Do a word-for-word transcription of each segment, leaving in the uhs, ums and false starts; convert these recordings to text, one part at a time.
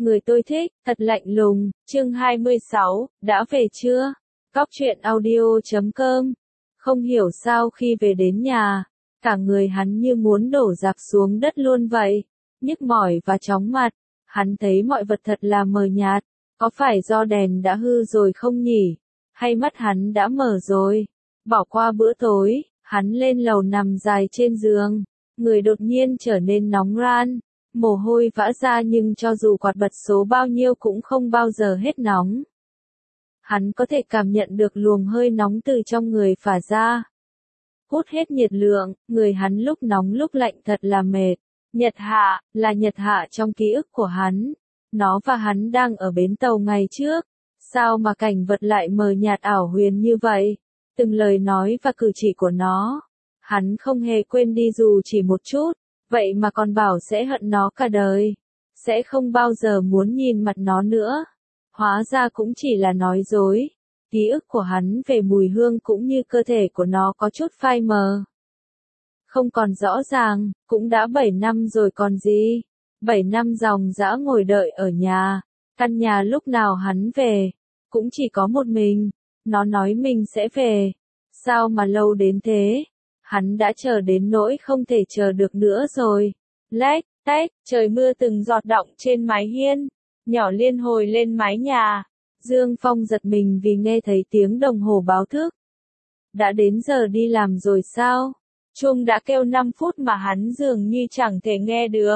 người tôi thích, thật lạnh lùng, chương hai mươi sáu, đã về chưa? Cóc truyện audio chấm com. Không hiểu sao khi về đến nhà, cả người hắn như muốn đổ rạp xuống đất luôn vậy, nhức mỏi và chóng mặt, hắn thấy mọi vật thật là mờ nhạt, có phải do đèn đã hư rồi không nhỉ? Hay mắt hắn đã mở rồi? Bỏ qua bữa tối, hắn lên lầu nằm dài trên giường, người đột nhiên trở nên nóng ran. Mồ hôi vã ra nhưng cho dù quạt bật số bao nhiêu cũng không bao giờ hết nóng. Hắn có thể cảm nhận được luồng hơi nóng từ trong người phả ra. Hút hết nhiệt lượng, người hắn lúc nóng lúc lạnh thật là mệt. Nhật Hạ, là Nhật Hạ trong ký ức của hắn. Nó và hắn đang ở bến tàu ngày trước. Sao mà cảnh vật lại mờ nhạt ảo huyền như vậy? Từng lời nói và cử chỉ của nó, hắn không hề quên đi dù chỉ một chút. Vậy mà còn bảo sẽ hận nó cả đời, sẽ không bao giờ muốn nhìn mặt nó nữa. Hóa ra cũng chỉ là nói dối. Ký ức của hắn về mùi hương cũng như cơ thể của nó có chút phai mờ. Không còn rõ ràng, cũng đã bảy năm rồi còn gì. bảy năm dòng dã ngồi đợi ở nhà. Căn nhà lúc nào hắn về, cũng chỉ có một mình. Nó nói mình sẽ về. Sao mà lâu đến thế? Hắn đã chờ đến nỗi không thể chờ được nữa rồi. Lách, tách, trời mưa từng giọt đọng trên mái hiên, nhỏ liên hồi lên mái nhà. Dương Phong giật mình vì nghe thấy tiếng đồng hồ báo thức. Đã đến giờ đi làm rồi sao? Chuông đã kêu năm phút mà hắn dường như chẳng thể nghe được.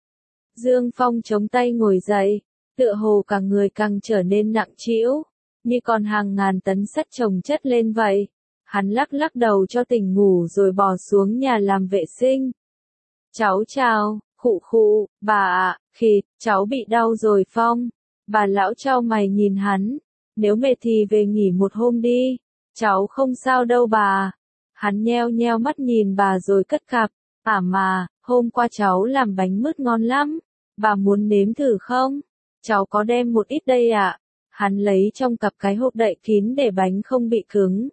Dương Phong chống tay ngồi dậy, tựa hồ cả người càng trở nên nặng trĩu, như còn hàng ngàn tấn sắt chồng chất lên vậy. Hắn lắc lắc đầu cho tỉnh ngủ rồi bò xuống nhà làm vệ sinh. Cháu chào, khụ khụ, bà ạ, khịt, cháu bị đau rồi Phong. Bà lão chau mày nhìn hắn, nếu mệt thì về nghỉ một hôm đi, cháu không sao đâu bà. Hắn nheo nheo mắt nhìn bà rồi cất cặp, à mà, hôm qua cháu làm bánh mứt ngon lắm, bà muốn nếm thử không? Cháu có đem một ít đây ạ. Hắn lấy trong cặp cái hộp đậy kín để bánh không bị cứng.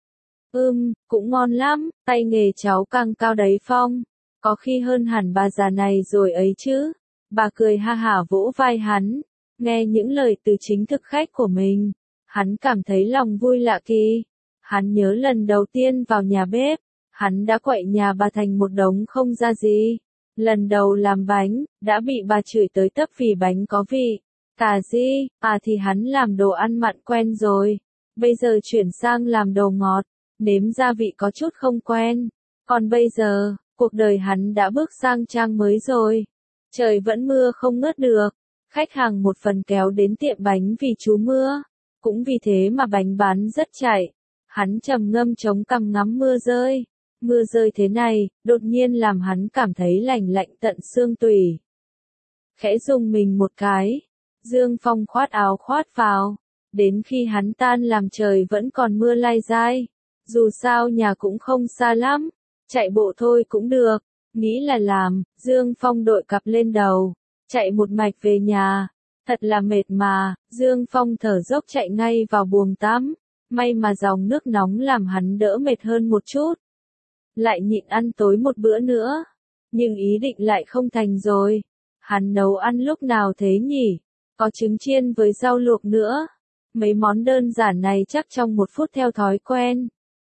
Ừm, cũng ngon lắm, tay nghề cháu càng cao đấy Phong, có khi hơn hẳn bà già này rồi ấy chứ. Bà cười ha hả vỗ vai hắn, nghe những lời từ chính thực khách của mình, hắn cảm thấy lòng vui lạ kỳ. Hắn nhớ lần đầu tiên vào nhà bếp, hắn đã quậy nhà bà thành một đống không ra gì. Lần đầu làm bánh, đã bị bà chửi tới tấp vì bánh có vị. Tà gì, à thì hắn làm đồ ăn mặn quen rồi, bây giờ chuyển sang làm đồ ngọt. Nếm gia vị có chút không quen. Còn bây giờ, cuộc đời hắn đã bước sang trang mới rồi. Trời vẫn mưa không ngớt được. Khách hàng một phần kéo đến tiệm bánh vì trú mưa. Cũng vì thế mà bánh bán rất chạy. Hắn trầm ngâm chống cằm ngắm mưa rơi. Mưa rơi thế này, đột nhiên làm hắn cảm thấy lạnh lạnh tận xương tủy. Khẽ rùng mình một cái. Dương Phong khoát áo khoát vào. Đến khi hắn tan làm trời vẫn còn mưa lai dai. Dù sao nhà cũng không xa lắm, chạy bộ thôi cũng được, nghĩ là làm. Dương Phong đội cặp lên đầu, chạy một mạch về nhà, thật là mệt mà. Dương Phong thở dốc chạy ngay vào buồng tắm, may mà dòng nước nóng làm hắn đỡ mệt hơn một chút. Lại nhịn ăn tối một bữa nữa, nhưng ý định lại không thành rồi. Hắn nấu ăn lúc nào thế nhỉ? Có trứng chiên với rau luộc nữa. Mấy món đơn giản này chắc trong một phút theo thói quen.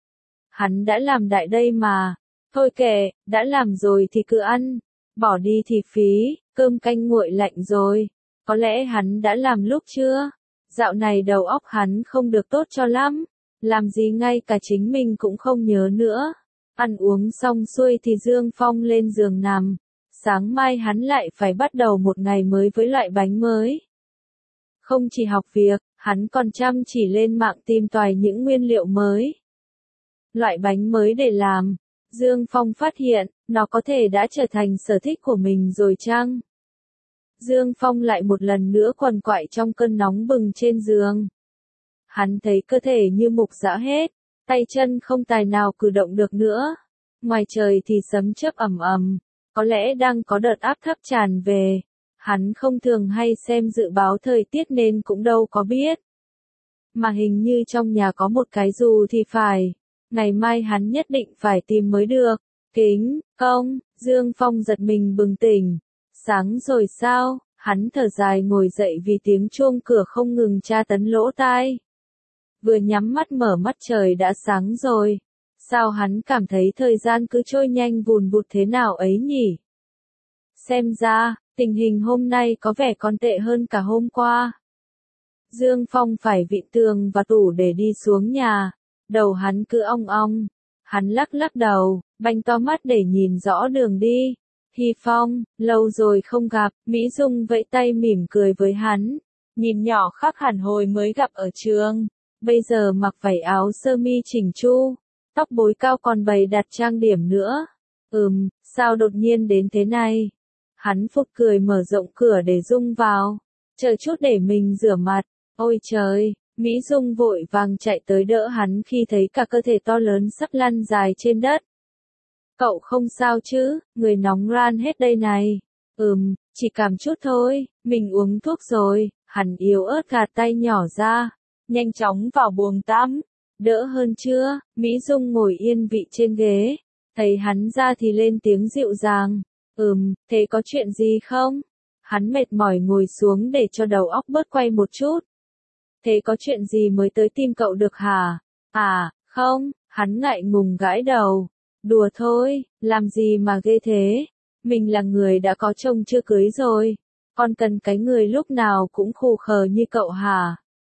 Hắn đã làm đại đây mà. Thôi kệ, đã làm rồi thì cứ ăn. Bỏ đi thì phí, cơm canh nguội lạnh rồi. Có lẽ hắn đã làm lúc chưa? Dạo này đầu óc hắn không được tốt cho lắm. Làm gì ngay cả chính mình cũng không nhớ nữa. Ăn uống xong xuôi thì Dương Phong lên giường nằm. Sáng mai hắn lại phải bắt đầu một ngày mới với loại bánh mới. Không chỉ học việc, hắn còn chăm chỉ lên mạng tìm tòi những nguyên liệu mới. Loại bánh mới để làm, Dương Phong phát hiện, nó có thể đã trở thành sở thích của mình rồi chăng? Dương Phong lại một lần nữa quằn quại trong cơn nóng bừng trên giường. Hắn thấy cơ thể như mục rã hết, tay chân không tài nào cử động được nữa. Ngoài trời thì sấm chớp ầm ầm, có lẽ đang có đợt áp thấp tràn về. Hắn không thường hay xem dự báo thời tiết nên cũng đâu có biết. Mà hình như trong nhà có một cái dù thì phải. Ngày mai hắn nhất định phải tìm mới được. Kính, công, Dương Phong giật mình bừng tỉnh. Sáng rồi sao? Hắn thở dài ngồi dậy vì tiếng chuông cửa không ngừng tra tấn lỗ tai. Vừa nhắm mắt mở mắt trời đã sáng rồi. Sao hắn cảm thấy thời gian cứ trôi nhanh vùn vụt thế nào ấy nhỉ? Xem ra, tình hình hôm nay có vẻ còn tệ hơn cả hôm qua. Dương Phong phải vịn tường và tủ để đi xuống nhà. Đầu hắn cứ ong ong. Hắn lắc lắc đầu, banh to mắt để nhìn rõ đường đi. Hy Phong, lâu rồi không gặp, Mỹ Dung vẫy tay mỉm cười với hắn. Nhìn nhỏ khác hẳn hồi mới gặp ở trường. Bây giờ mặc vải áo sơ mi chỉnh chu. Tóc búi cao còn bày đặt trang điểm nữa. Ừm, sao đột nhiên đến thế này? Hắn phụt cười mở rộng cửa để Dung vào. Chờ chút để mình rửa mặt. Ôi trời, Mỹ Dung vội vàng chạy tới đỡ hắn khi thấy cả cơ thể to lớn sắp lăn dài trên đất. Cậu không sao chứ, người nóng ran hết đây này. Ừm, chỉ cảm chút thôi, mình uống thuốc rồi. Hắn yếu ớt gạt tay nhỏ ra. Nhanh chóng vào buồng tắm. Đỡ hơn chưa? Mỹ Dung ngồi yên vị trên ghế. Thấy hắn ra thì lên tiếng dịu dàng. Ừm, thế có chuyện gì không? Hắn mệt mỏi ngồi xuống để cho đầu óc bớt quay một chút. Thế có chuyện gì mới tới tìm cậu được hả? À, không, hắn ngại ngùng gãi đầu. Đùa thôi, làm gì mà ghê thế? Mình là người đã có chồng chưa cưới rồi. Còn cần cái người lúc nào cũng khù khờ như cậu hả?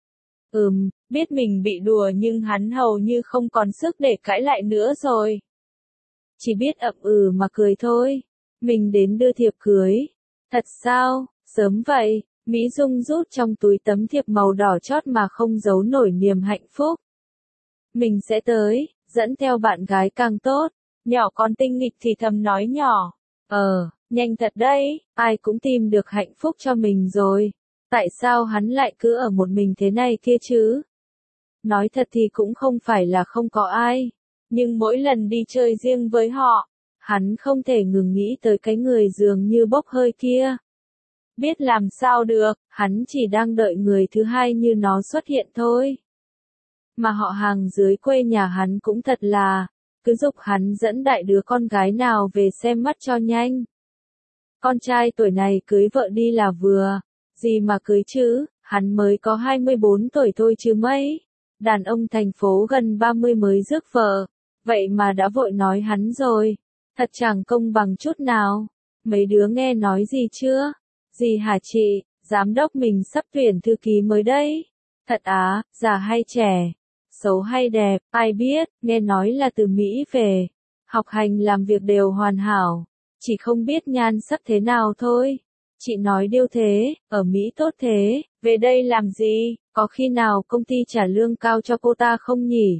Ừm, biết mình bị đùa nhưng hắn hầu như không còn sức để cãi lại nữa rồi. Chỉ biết ậm ừ mà cười thôi. Mình đến đưa thiệp cưới. Thật sao? Sớm vậy? Mỹ Dung rút trong túi tấm thiệp màu đỏ chót mà không giấu nổi niềm hạnh phúc. Mình sẽ tới, dẫn theo bạn gái càng tốt. Nhỏ con tinh nghịch thì thầm nói nhỏ. Ờ, nhanh thật đấy, ai cũng tìm được hạnh phúc cho mình rồi. Tại sao hắn lại cứ ở một mình thế này kia chứ? Nói thật thì cũng không phải là không có ai. Nhưng mỗi lần đi chơi riêng với họ, hắn không thể ngừng nghĩ tới cái người dường như bốc hơi kia. Biết làm sao được, hắn chỉ đang đợi người thứ hai như nó xuất hiện thôi. Mà họ hàng dưới quê nhà hắn cũng thật là, cứ giục hắn dẫn đại đứa con gái nào về xem mắt cho nhanh. Con trai tuổi này cưới vợ đi là vừa, gì mà cưới chứ, hắn mới có hai mươi bốn tuổi thôi chứ mấy. Đàn ông thành phố gần ba mươi mới rước vợ, vậy mà đã vội nói hắn rồi. Thật chẳng công bằng chút nào. Mấy đứa nghe nói gì chưa? Gì hả chị, giám đốc mình sắp tuyển thư ký mới đấy. Thật á, già hay trẻ, xấu hay đẹp, ai biết, nghe nói là từ Mỹ về. Học hành làm việc đều hoàn hảo, chỉ không biết nhan sắc thế nào thôi. Chị nói điêu thế, ở Mỹ tốt thế, về đây làm gì, có khi nào công ty trả lương cao cho cô ta không nhỉ?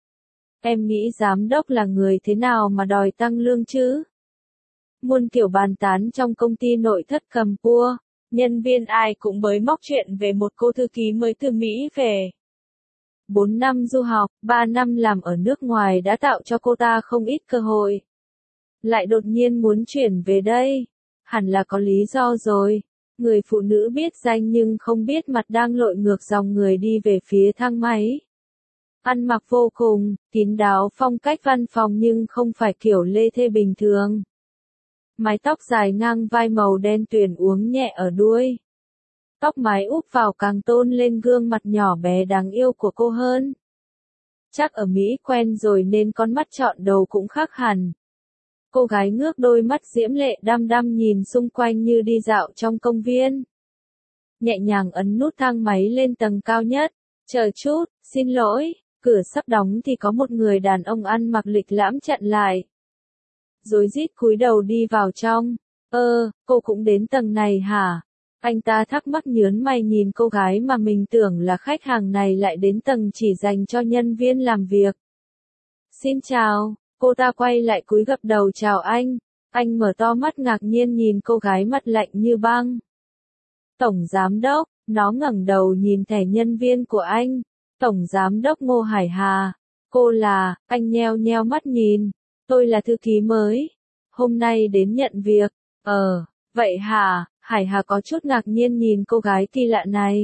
Em nghĩ giám đốc là người thế nào mà đòi tăng lương chứ? Muôn kiểu bàn tán trong công ty nội thất cầm cua, nhân viên ai cũng mới móc chuyện về một cô thư ký mới từ Mỹ về. Bốn năm du học, ba năm làm ở nước ngoài đã tạo cho cô ta không ít cơ hội. Lại đột nhiên muốn chuyển về đây, hẳn là có lý do rồi. Người phụ nữ biết danh nhưng không biết mặt đang lội ngược dòng người đi về phía thang máy. Ăn mặc vô cùng, kín đáo phong cách văn phòng nhưng không phải kiểu lê thê bình thường. Mái tóc dài ngang vai màu đen tuyền uốn nhẹ ở đuôi. Tóc mái úp vào càng tôn lên gương mặt nhỏ bé đáng yêu của cô hơn. Chắc ở Mỹ quen rồi nên con mắt trọn đầu cũng khác hẳn. Cô gái ngước đôi mắt diễm lệ đăm đăm nhìn xung quanh như đi dạo trong công viên. Nhẹ nhàng ấn nút thang máy lên tầng cao nhất. Chờ chút, xin lỗi, cửa sắp đóng thì có một người đàn ông ăn mặc lịch lãm chặn lại. Rối rít cúi đầu đi vào trong. Ơ, cô cũng đến tầng này hả? Anh ta thắc mắc nhớn mày nhìn cô gái mà mình tưởng là khách hàng này lại đến tầng chỉ dành cho nhân viên làm việc. Xin chào, cô ta quay lại cúi gập đầu chào anh. Anh mở to mắt ngạc nhiên nhìn cô gái mặt lạnh như băng. Tổng giám đốc, nó ngẩng đầu nhìn thẻ nhân viên của anh. Tổng giám đốc Ngô Hải Hà. Cô là, anh nheo nheo mắt nhìn. Tôi là thư ký mới. Hôm nay đến nhận việc. Ờ, vậy hả? Hải Hà có chút ngạc nhiên nhìn cô gái kỳ lạ này.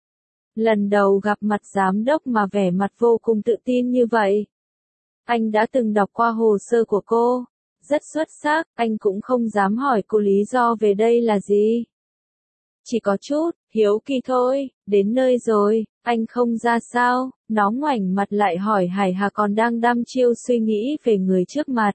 Lần đầu gặp mặt giám đốc mà vẻ mặt vô cùng tự tin như vậy. Anh đã từng đọc qua hồ sơ của cô. Rất xuất sắc, anh cũng không dám hỏi cô lý do về đây là gì. chỉ có chút, hiếu kỳ thôi, đến nơi rồi, anh không ra sao, nó ngoảnh mặt lại hỏi Hải Hà còn đang đăm chiêu suy nghĩ về người trước mặt.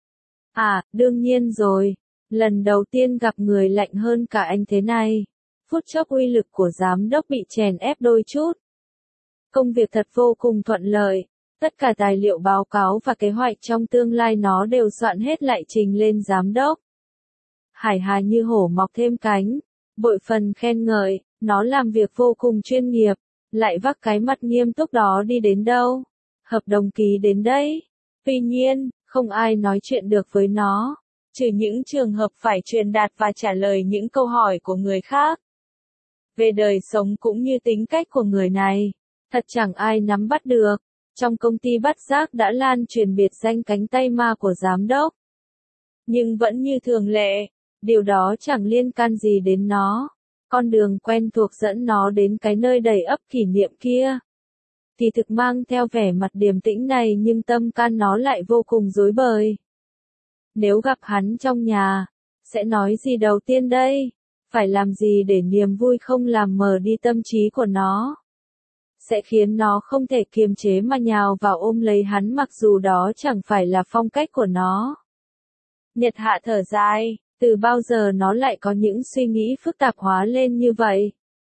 À, đương nhiên rồi, lần đầu tiên gặp người lạnh hơn cả anh thế này. Phút chốc uy lực của giám đốc bị chèn ép đôi chút. Công việc thật vô cùng thuận lợi, tất cả tài liệu báo cáo và kế hoạch trong tương lai nó đều soạn hết lại trình lên giám đốc. Hải Hà như hổ mọc thêm cánh, bội phần khen ngợi, nó làm việc vô cùng chuyên nghiệp, lại vác cái mặt nghiêm túc đó đi đến đâu. Hợp đồng ký đến đấy. Tuy nhiên, không ai nói chuyện được với nó, trừ những trường hợp phải truyền đạt và trả lời những câu hỏi của người khác. Về đời sống cũng như tính cách của người này, thật chẳng ai nắm bắt được. Trong công ty Bát Giác đã lan truyền biệt danh cánh tay ma của giám đốc. Nhưng vẫn như thường lệ, điều đó chẳng liên can gì đến nó. Con đường quen thuộc dẫn nó đến cái nơi đầy ắp kỷ niệm kia. Thì thực mang theo vẻ mặt điềm tĩnh này nhưng tâm can nó lại vô cùng rối bời. Nếu gặp hắn trong nhà, sẽ nói gì đầu tiên đây? Phải làm gì để niềm vui không làm mờ đi tâm trí của nó? Sẽ khiến nó không thể kiềm chế mà nhào vào ôm lấy hắn mặc dù đó chẳng phải là phong cách của nó. Nhật Hạ thở dài, từ bao giờ nó lại có những suy nghĩ phức tạp hóa lên như vậy?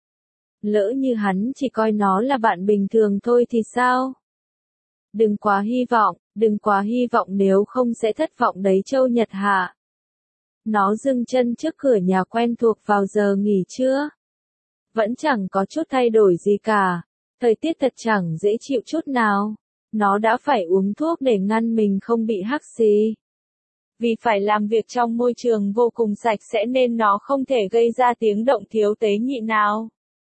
Lỡ như hắn chỉ coi nó là bạn bình thường thôi thì sao? Đừng quá hy vọng, đừng quá hy vọng nếu không sẽ thất vọng đấy Châu Nhật Hạ. Nó dừng chân trước cửa nhà quen thuộc vào giờ nghỉ trưa. Vẫn chẳng có chút thay đổi gì cả. Thời tiết thật chẳng dễ chịu chút nào. Nó đã phải uống thuốc để ngăn mình không bị hắt xì. Vì phải làm việc trong môi trường vô cùng sạch sẽ nên nó không thể gây ra tiếng động thiếu tế nhị nào.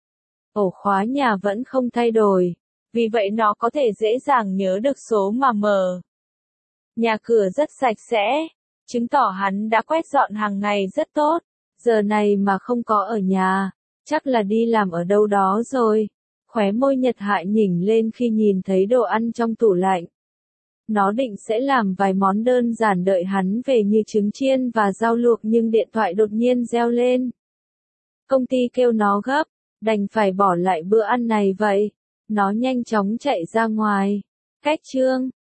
Ổ khóa nhà vẫn không thay đổi. Vì vậy nó có thể dễ dàng nhớ được số mà mở. Nhà cửa rất sạch sẽ. Chứng tỏ hắn đã quét dọn hàng ngày rất tốt. Giờ này mà không có ở nhà, chắc là đi làm ở đâu đó rồi. Khóe môi Nhật Hạ nhỉnh lên khi nhìn thấy đồ ăn trong tủ lạnh. Nó định sẽ làm vài món đơn giản đợi hắn về như trứng chiên và rau luộc nhưng điện thoại đột nhiên reo lên. Công ty kêu nó gấp, đành phải bỏ lại bữa ăn này vậy. Nó nhanh chóng chạy ra ngoài. Cách chương